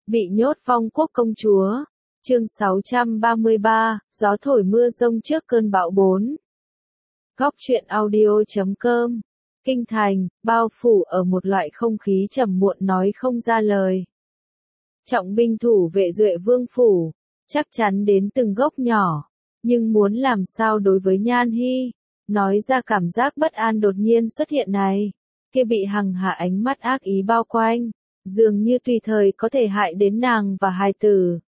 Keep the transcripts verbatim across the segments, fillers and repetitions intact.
Bị nhốt phong quốc công chúa. Chương sáu trăm ba mươi ba, gió thổi mưa rông trước cơn bão bốn. Góc truyện audio chấm com. Kinh thành, bao phủ ở một loại không khí trầm muộn nói không ra lời. Trọng binh thủ vệ Duệ Vương phủ, chắc chắn đến từng gốc nhỏ, nhưng muốn làm sao đối với Nhan Hi, nói ra cảm giác bất an đột nhiên xuất hiện này, kia bị hằng hạ ánh mắt ác ý bao quanh, dường như tùy thời có thể hại đến nàng và hài tử.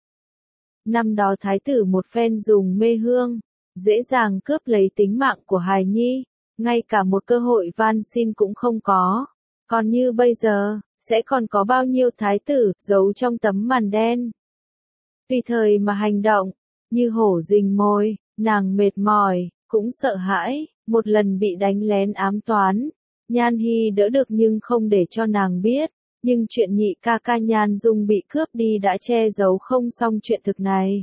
Năm đó thái tử một phen dùng mê hương, dễ dàng cướp lấy tính mạng của hài nhi, ngay cả một cơ hội van xin cũng không có. Còn như bây giờ, sẽ còn có bao nhiêu thái tử giấu trong tấm màn đen. Tùy thời mà hành động, như hổ rình mồi, nàng mệt mỏi, cũng sợ hãi, một lần bị đánh lén ám toán. Nhan Hi đỡ được nhưng không để cho nàng biết, nhưng chuyện nhị ca ca Nhan Dung bị cướp đi đã che giấu không xong chuyện thực này.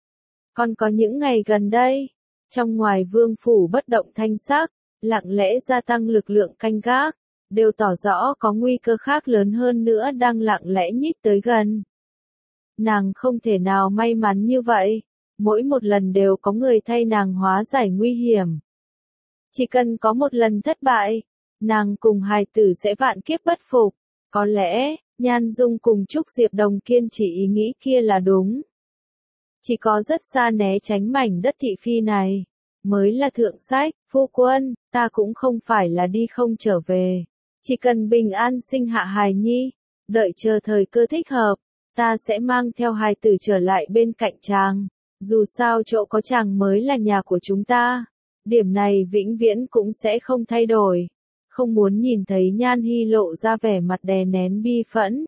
Còn có những ngày gần đây, trong ngoài vương phủ bất động thanh sắc, lặng lẽ gia tăng lực lượng canh gác, đều tỏ rõ có nguy cơ khác lớn hơn nữa đang lặng lẽ nhích tới gần. Nàng không thể nào may mắn như vậy, mỗi một lần đều có người thay nàng hóa giải nguy hiểm. Chỉ cần có một lần thất bại, nàng cùng hài tử sẽ vạn kiếp bất phục. Có lẽ, Nhan Dung cùng Trúc Diệp Đồng kiên trì ý nghĩ kia là đúng. Chỉ có rất xa né tránh mảnh đất thị phi này, mới là thượng sách. Phu quân, ta cũng không phải là đi không trở về. Chỉ cần bình an sinh hạ hài nhi, đợi chờ thời cơ thích hợp, ta sẽ mang theo hài tử trở lại bên cạnh chàng. Dù sao chỗ có chàng mới là nhà của chúng ta. Điểm này vĩnh viễn cũng sẽ không thay đổi. Không muốn nhìn thấy Nhan Hi lộ ra vẻ mặt đè nén bi phẫn.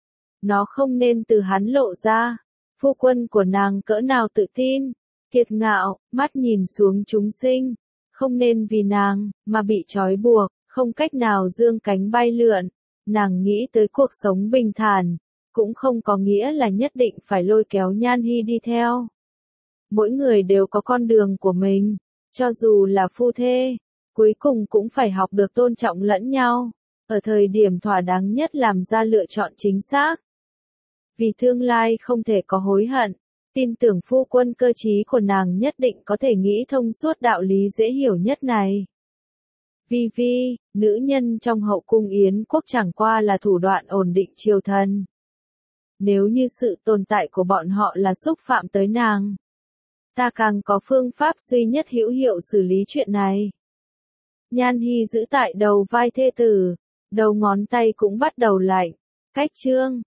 Nó không nên từ hắn lộ ra. Phu quân của nàng cỡ nào tự tin, kiệt ngạo, mắt nhìn xuống chúng sinh. Không nên vì nàng, mà bị trói buộc, không cách nào dương cánh bay lượn. Nàng nghĩ tới cuộc sống bình thản, cũng không có nghĩa là nhất định phải lôi kéo Nhan Hi đi theo. Mỗi người đều có con đường của mình, cho dù là phu thê, cuối cùng cũng phải học được tôn trọng lẫn nhau, ở thời điểm thỏa đáng nhất làm ra lựa chọn chính xác. Vì tương lai không thể có hối hận, tin tưởng phu quân cơ trí của nàng nhất định có thể nghĩ thông suốt đạo lý dễ hiểu nhất này. Vi Vi, nữ nhân trong hậu cung Yến quốc chẳng qua là thủ đoạn ổn định triều thần. Nếu như sự tồn tại của bọn họ là xúc phạm tới nàng, ta càng có phương pháp duy nhất hữu hiệu xử lý chuyện này. Nhan Hi giữ tại đầu vai thê tử, đầu ngón tay cũng bắt đầu lạnh. Cách chương,